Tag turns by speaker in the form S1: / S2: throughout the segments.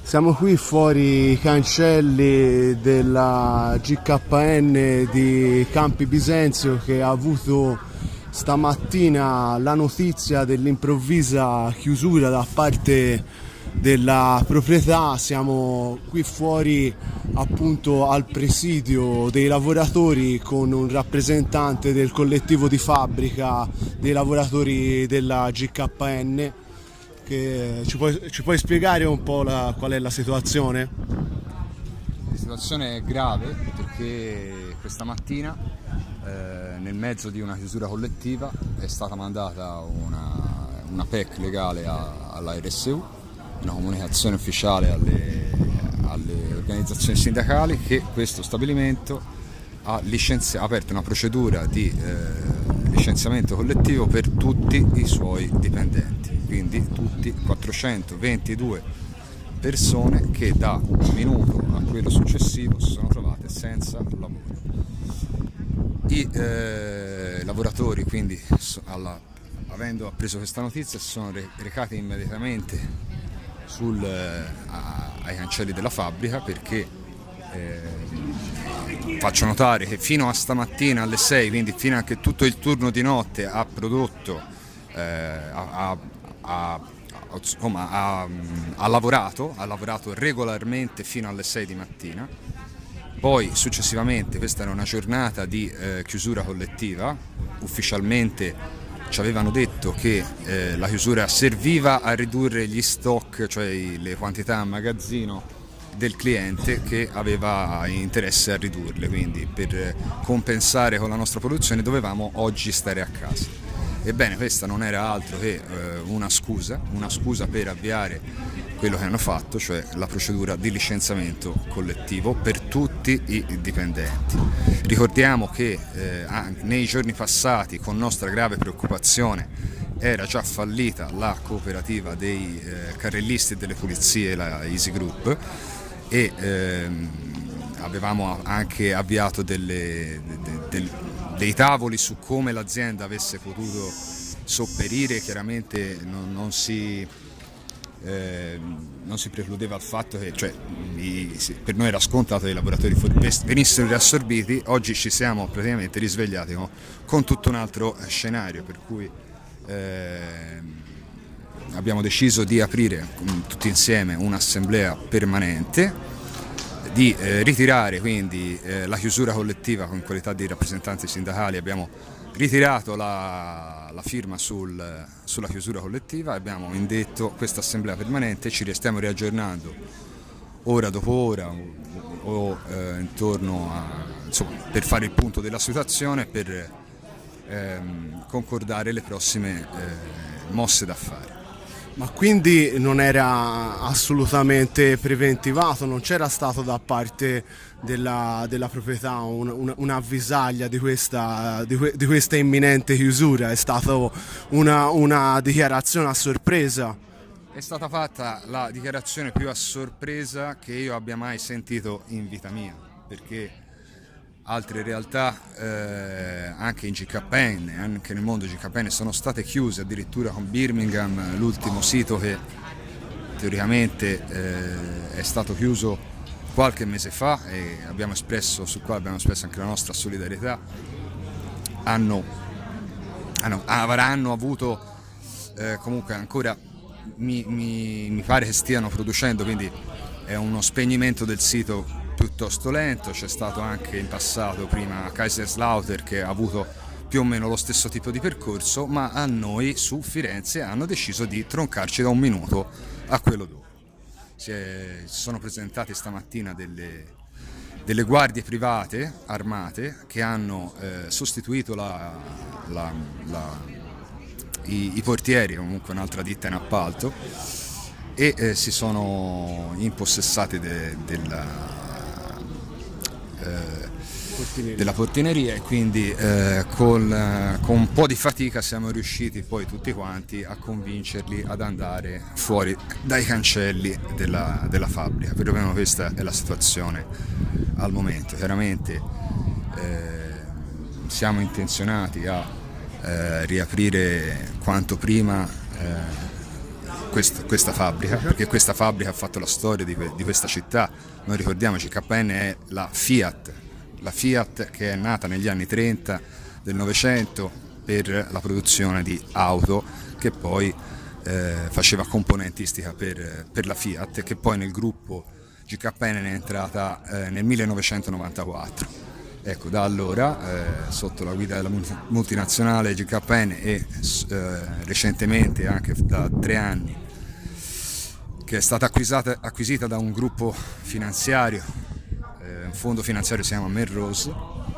S1: Siamo qui fuori i cancelli della GKN di Campi Bisenzio, che ha avuto stamattina la notizia dell'improvvisa chiusura da parte della proprietà. Siamo qui fuori appunto al presidio dei lavoratori con un rappresentante del collettivo di fabbrica dei lavoratori della GKN. Che ci puoi spiegare un po' qual è la situazione?
S2: La situazione è grave perché questa mattina nel mezzo di una chiusura collettiva è stata mandata una PEC legale alla RSU, una comunicazione ufficiale alle organizzazioni sindacali, che questo stabilimento ha aperto una procedura di licenziamento collettivo per tutti i suoi dipendenti, quindi tutti 422 persone che da un minuto a quello successivo si sono trovate senza lavoro. I lavoratori quindi, avendo appreso questa notizia, si sono recati immediatamente ai cancelli della fabbrica, perché faccio notare che fino a stamattina alle 6, quindi fino a che tutto il turno di notte, ha prodotto, ha lavorato regolarmente fino alle 6 di mattina. Poi successivamente, questa era una giornata di chiusura collettiva, ufficialmente ci avevano detto che la chiusura serviva a ridurre gli stock, cioè le quantità a magazzino del cliente, che aveva interesse a ridurle, quindi per compensare con la nostra produzione dovevamo oggi stare a casa. Ebbene, questa non era altro che una scusa per avviare quello che hanno fatto, cioè la procedura di licenziamento collettivo per tutti i dipendenti. Ricordiamo che nei giorni passati, con nostra grave preoccupazione, era già fallita la cooperativa dei carrellisti e delle pulizie, la Easy Group, e avevamo anche avviato dei tavoli su come l'azienda avesse potuto sopperire. Chiaramente non si precludeva il fatto che, per noi era scontato che i lavoratori venissero riassorbiti. Oggi ci siamo praticamente risvegliati con tutto un altro scenario, per cui abbiamo deciso di aprire tutti insieme un'assemblea permanente, di ritirare quindi la chiusura collettiva. Con qualità di rappresentanti sindacali abbiamo ritirato la firma sulla chiusura collettiva, abbiamo indetto questa assemblea permanente, ci stiamo riaggiornando ora dopo ora o intorno per fare il punto della situazione, per concordare le prossime mosse da fare.
S1: Ma quindi non era assolutamente preventivato, non c'era stato da parte della proprietà un'avvisaglia di questa imminente chiusura? È stata una dichiarazione a sorpresa?
S2: È stata fatta la dichiarazione più a sorpresa che io abbia mai sentito in vita mia, perché altre realtà anche in GKN, anche nel mondo GKN, sono state chiuse, addirittura con Birmingham, l'ultimo sito che teoricamente è stato chiuso qualche mese fa, e sul quale abbiamo espresso anche la nostra solidarietà. Avranno avuto comunque ancora, mi pare che stiano producendo, quindi è uno spegnimento del sito piuttosto lento. C'è stato anche in passato, prima Kaiserslautern, che ha avuto più o meno lo stesso tipo di percorso, ma a noi su Firenze hanno deciso di troncarci da un minuto a quello dopo. Si sono presentati stamattina delle guardie private armate che hanno sostituito i portieri, comunque un'altra ditta in appalto, e si sono impossessati della portineria, e quindi con un po' di fatica siamo riusciti poi tutti quanti a convincerli ad andare fuori dai cancelli della fabbrica. Perlomeno questa è la situazione al momento. Chiaramente siamo intenzionati a riaprire quanto prima questa fabbrica, perché questa fabbrica ha fatto la storia di questa città. Noi ricordiamoci, KN è la Fiat che è nata negli anni 30 del Novecento per la produzione di auto, che poi faceva componentistica per la Fiat, e che poi nel gruppo GKN è entrata nel 1994. Ecco, da allora, sotto la guida della multinazionale GKN e recentemente anche da 3 anni, che è stata acquisita da un gruppo finanziario, un fondo finanziario si chiama Melrose.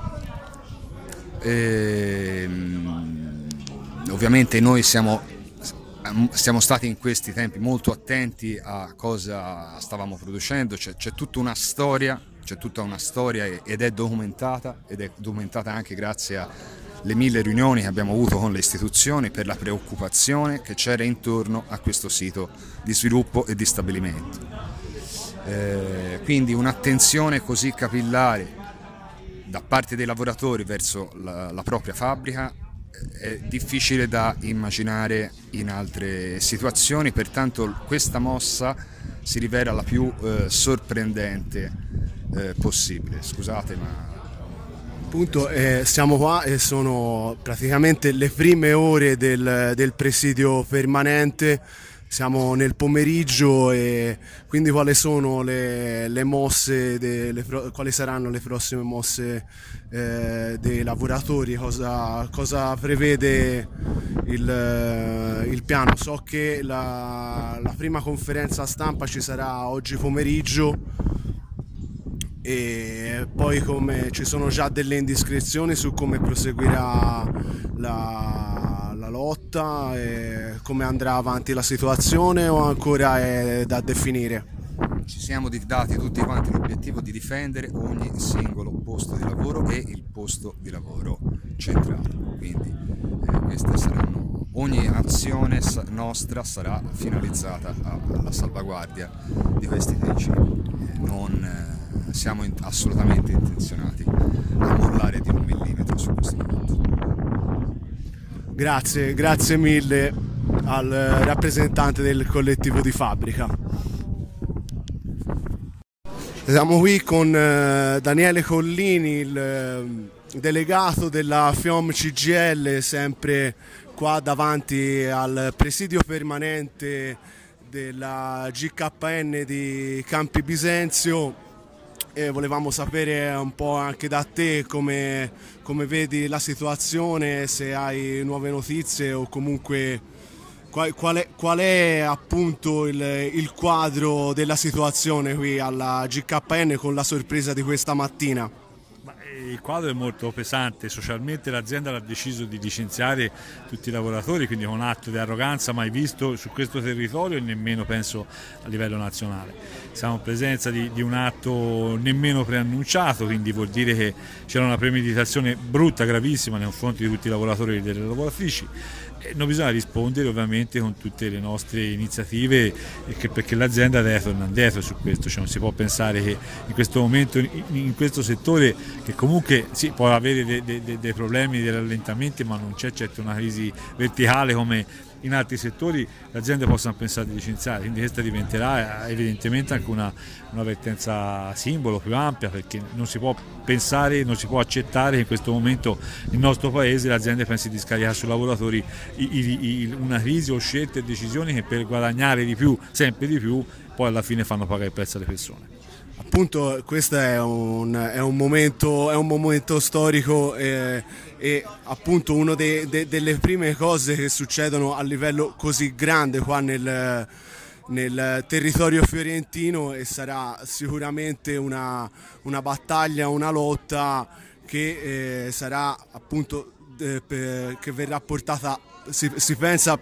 S2: Ovviamente noi siamo stati in questi tempi molto attenti a cosa stavamo producendo, c'è tutta una storia ed è documentata anche grazie alle 1000 riunioni che abbiamo avuto con le istituzioni per la preoccupazione che c'era intorno a questo sito di sviluppo e di stabilimento. Quindi un'attenzione così capillare da parte dei lavoratori verso la propria fabbrica è difficile da immaginare in altre situazioni, pertanto questa mossa si rivela la più sorprendente possibile. Scusate, ma
S1: appunto siamo qua e sono praticamente le prime ore del presidio permanente. Siamo nel pomeriggio, e quindi quali sono le mosse, quali saranno le prossime mosse dei lavoratori, cosa prevede il piano? So che la prima conferenza stampa ci sarà oggi pomeriggio, e poi come ci sono già delle indiscrezioni su come proseguirà la lotta e come andrà avanti la situazione, o ancora è da definire?
S2: Ci siamo dati tutti quanti l'obiettivo di difendere ogni singolo posto di lavoro e il posto di lavoro centrale, quindi ogni azione nostra sarà finalizzata alla salvaguardia di questi principi. Non siamo assolutamente intenzionati a mollare di 1 millimetro su questo punto.
S1: Grazie mille al rappresentante del collettivo di fabbrica. Siamo qui con Daniele Collini, il delegato della FIOM CGIL, sempre qua davanti al presidio permanente della GKN di Campi Bisenzio, e volevamo sapere un po' anche da te come vedi la situazione, se hai nuove notizie o comunque qual è appunto il quadro della situazione qui alla GKN con la sorpresa di questa mattina.
S3: Il quadro è molto pesante, socialmente l'azienda ha deciso di licenziare tutti i lavoratori, quindi con un atto di arroganza mai visto su questo territorio e nemmeno penso a livello nazionale. Siamo in presenza di un atto nemmeno preannunciato, quindi vuol dire che c'era una premeditazione brutta, gravissima nei confronti di tutti i lavoratori e delle lavoratrici. Non bisogna rispondere ovviamente con tutte le nostre iniziative, perché l'azienda deve tornare indietro su questo, cioè non si può pensare che in questo momento in questo settore, che comunque sì, può avere dei problemi, dei rallentamenti, ma non c'è certo una crisi verticale come in altri settori, le aziende possano pensare di licenziare, quindi questa diventerà evidentemente anche un'avvertenza simbolo più ampia, perché non si può pensare, non si può accettare che in questo momento nel nostro paese le aziende pensino di scaricare sui lavoratori una crisi o scelte e decisioni che per guadagnare di più, sempre di più, poi alla fine fanno pagare il prezzo alle persone.
S1: Appunto questo è un momento storico, e appunto una delle prime cose che succedono a livello così grande qua nel territorio fiorentino, e sarà sicuramente una battaglia, una lotta che sarà appunto che verrà portata, si pensa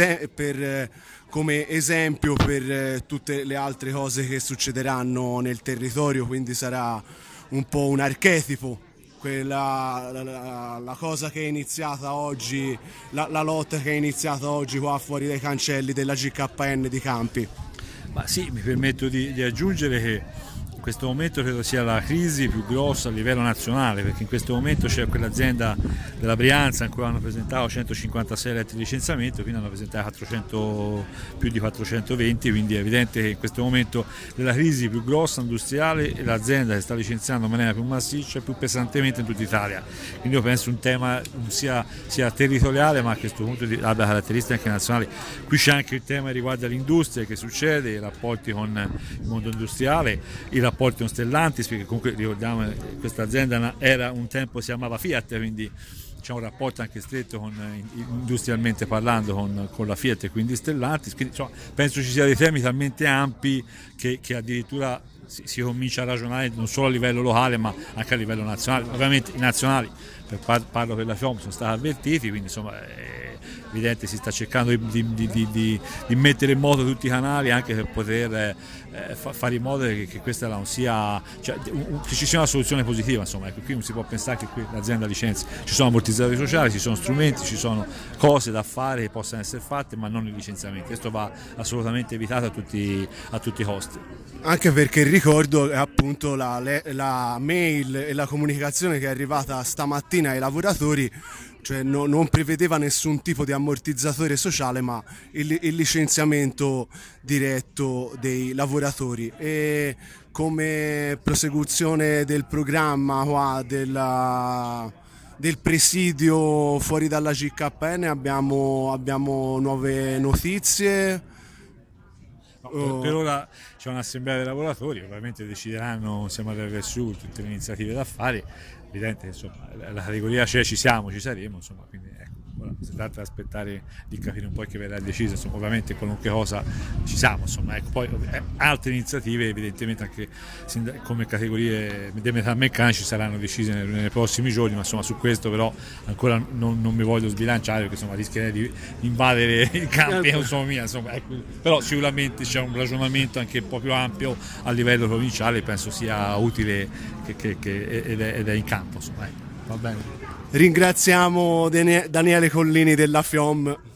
S1: come esempio per tutte le altre cose che succederanno nel territorio, quindi sarà un po' un archetipo, la cosa che è iniziata oggi, la lotta che è iniziata oggi qua fuori dai cancelli della GKN di Campi.
S3: Ma sì, mi permetto di aggiungere che questo momento credo sia la crisi più grossa a livello nazionale, perché in questo momento c'è quell'azienda della Brianza in cui hanno presentato 156 letti di licenziamento, quindi hanno presentato più di 420, quindi è evidente che in questo momento della crisi più grossa industriale e l'azienda che sta licenziando in maniera più massiccia e più pesantemente in tutta Italia. Quindi io penso un tema sia territoriale, ma a questo punto abbia caratteristiche anche nazionali. Qui c'è anche il tema che riguarda l'industria, che succede, i rapporti con il mondo industriale, i rapporti con Stellantis, perché comunque ricordiamo che questa azienda era un tempo si chiamava Fiat, quindi c'è un rapporto anche stretto industrialmente parlando con la Fiat e quindi Stellantis, quindi insomma, penso ci siano dei temi talmente ampi che addirittura si comincia a ragionare non solo a livello locale ma anche a livello nazionale. Ovviamente i nazionali, parlo per la FIOM, sono stati avvertiti, quindi insomma è evidente si sta cercando di mettere in moto tutti i canali anche per poter fare in modo che questa non sia, cioè, che ci sia una soluzione positiva, insomma. Ecco, qui non si può pensare che qui l'azienda licenzia, ci sono ammortizzatori sociali, ci sono strumenti, ci sono cose da fare che possano essere fatte, ma non i licenziamenti. Questo va assolutamente evitato a tutti i costi.
S1: Anche perché ricordo che appunto la mail e la comunicazione che è arrivata stamattina ai lavoratori, cioè non prevedeva nessun tipo di ammortizzatore sociale, ma il licenziamento diretto dei lavoratori. E come prosecuzione del programma qua del presidio fuori dalla GKN abbiamo nuove notizie.
S3: Per ora c'è un'assemblea dei lavoratori, ovviamente decideranno insieme all'RSU tutte le iniziative da fare. Evidente, insomma, la categoria c'è, ci saremo, insomma, quindi ecco, ora si tratta di aspettare di capire un po' che verrà deciso, insomma, ovviamente qualunque cosa ci siamo, insomma, ecco, poi altre iniziative evidentemente anche come categorie dei metalmeccanici saranno decise nei prossimi giorni, ma insomma su questo però ancora non mi voglio sbilanciare perché insomma rischierei di invadere i campi autonomia, insomma, ecco, però sicuramente c'è un ragionamento anche un po' più ampio a livello provinciale, penso sia utile ed è in campo, insomma, ecco. Va bene.
S1: Ringraziamo Daniele Collini della FIOM.